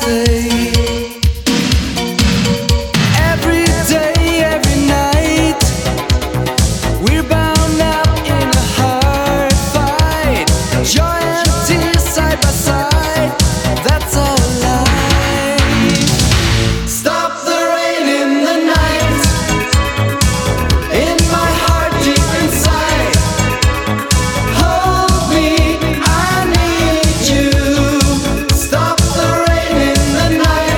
Stop the rain in the night.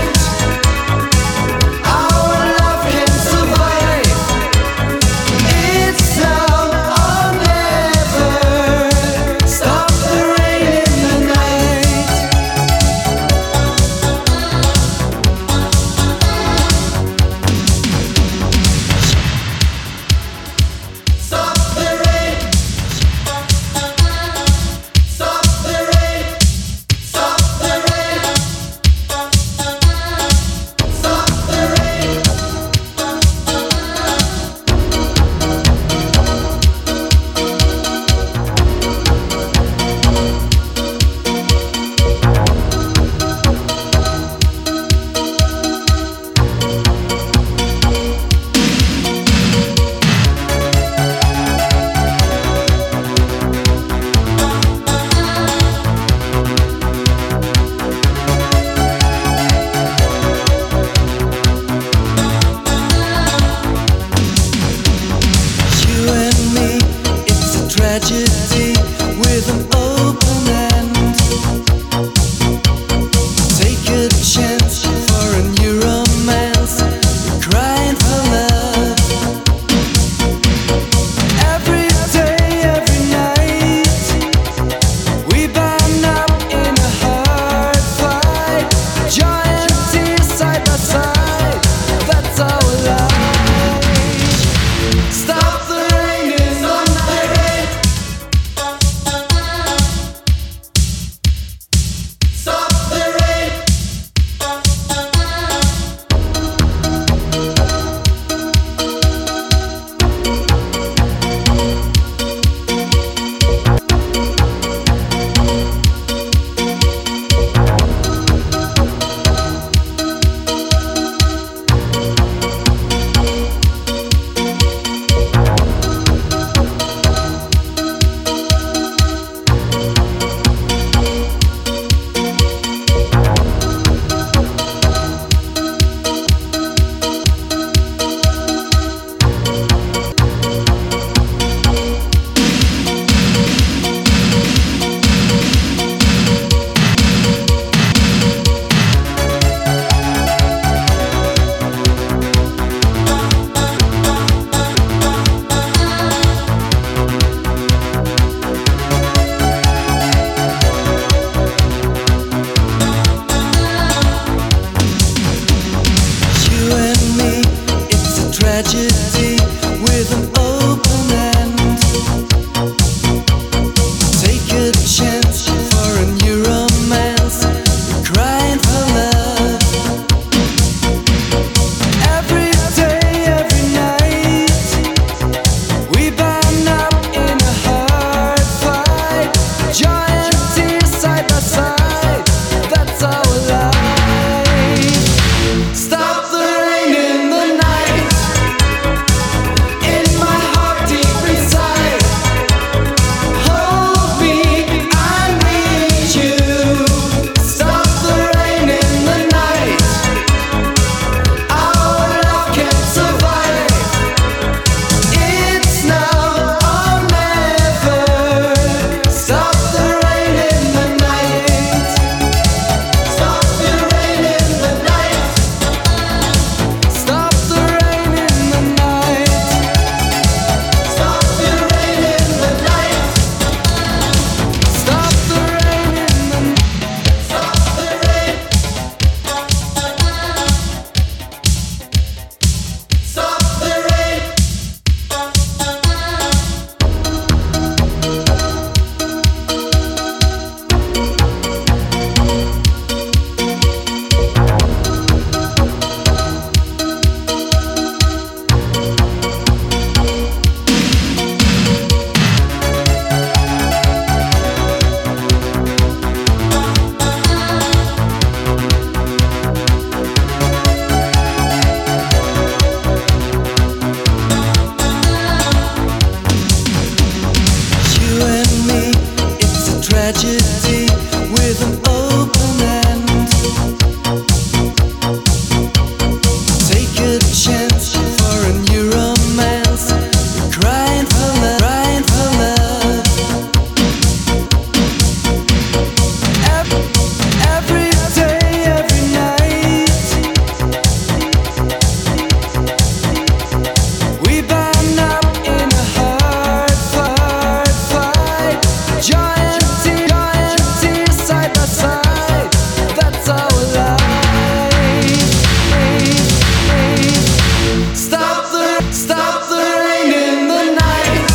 tragedy with an open end. Take a chance for a new romance. We're crying for love, crying for love. Every day, every night, we burn up in a hard fight. Giant tears side by side. That's our life. Stop the rain in the night.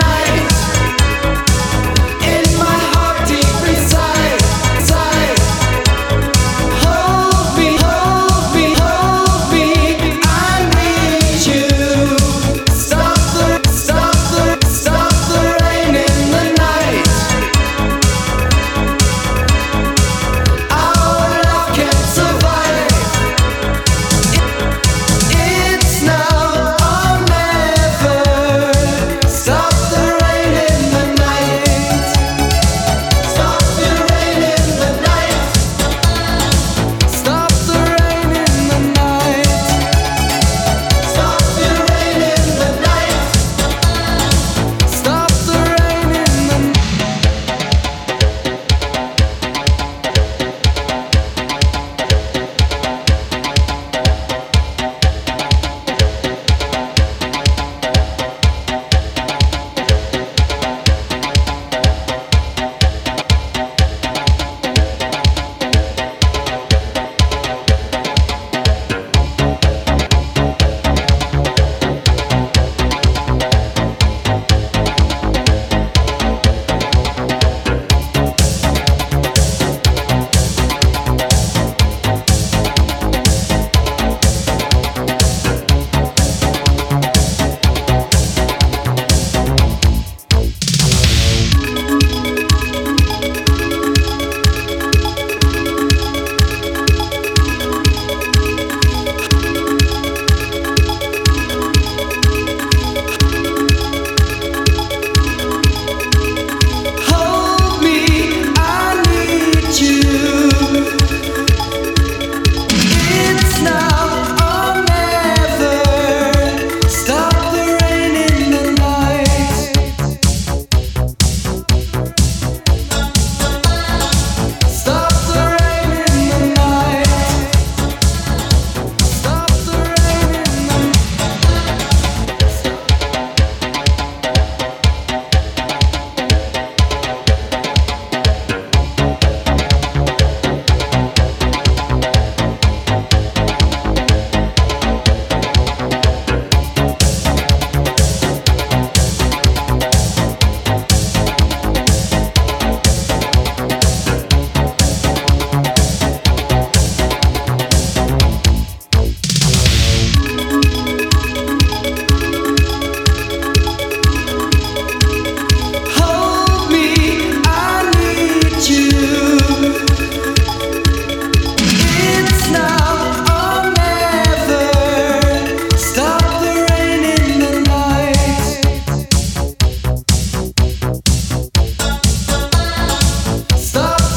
In my heart deep inside. Hold me, I need you. Stop the rain in the night. Our love can't survive. It's now or never. Stop the rain in the night. Stop the rain in the night. Stop the rain in the night. Stop the rain in the night. Stop the rain in the night. Hold me, I need you. It's now or never. Stop the rain in the night. Stop the rain in the night. Stop the rain in the night. Hold me, I need you. It's now or never. Stop the rain in the night. Stop